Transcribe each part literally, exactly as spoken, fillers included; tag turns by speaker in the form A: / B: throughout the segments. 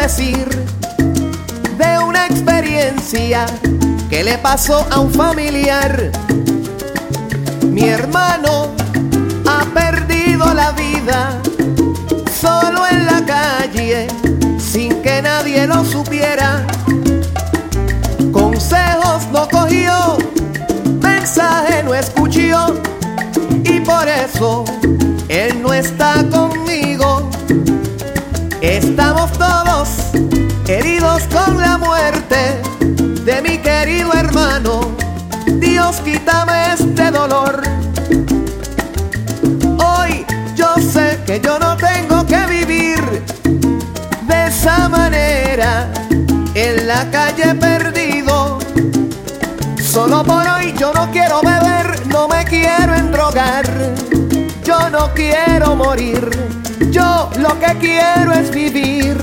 A: decir de una experiencia que le pasó a un familiar. Mi hermano ha perdido la vida solo en la calle, sin que nadie lo supiera. Consejos no cogió, mensaje no escuchó, y por eso él no está conmigo. Estamos todos heridos con la muerte de mi querido hermano. Dios, quítame este dolor. Hoy yo sé que yo no tengo que vivir de esa manera, en la calle perdido. Solo por hoy yo no quiero beber, no me quiero endrogar. Yo no quiero morir, yo lo que quiero es vivir.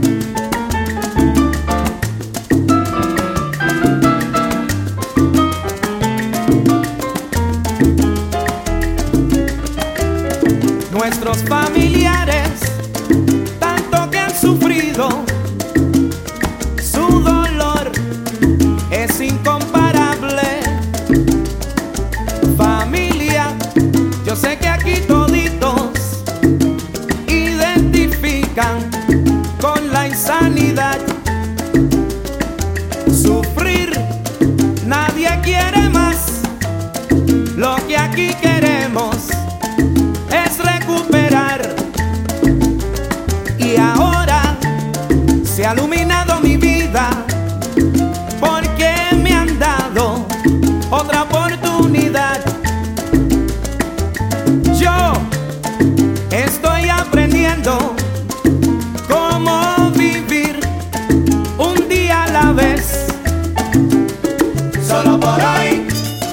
B: Nuestros familiares, tanto que han sufrido, su dolor es incomparable. Familia, yo sé que aquí toditos identifican con la insanidad. Sufrir, nadie quiere más. Lo que aquí queremos es recuperar. Y ahora se ha iluminado mi vida, porque me han dado otra oportunidad. Yo estoy aprendiendo cómo vivir un día a la vez. Solo por hoy,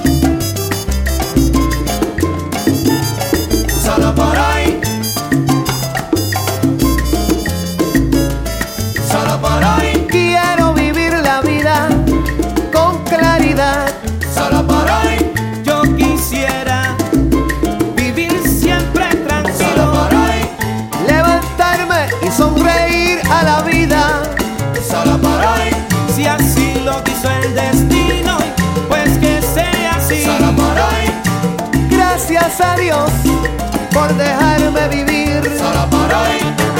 B: solo por hoy, solo por hoy.
A: Quiero vivir la vida con claridad.
B: Solo por hoy yo quisiera vivir siempre tranquilo. Solo por hoy
A: Levantarme y sonreír a la vida.
B: solo por hoy. Si así lo quiso el destino, pues que sea así. Solo por hoy.
A: Gracias a Dios por dejarme vivir.
B: Solo por hoy.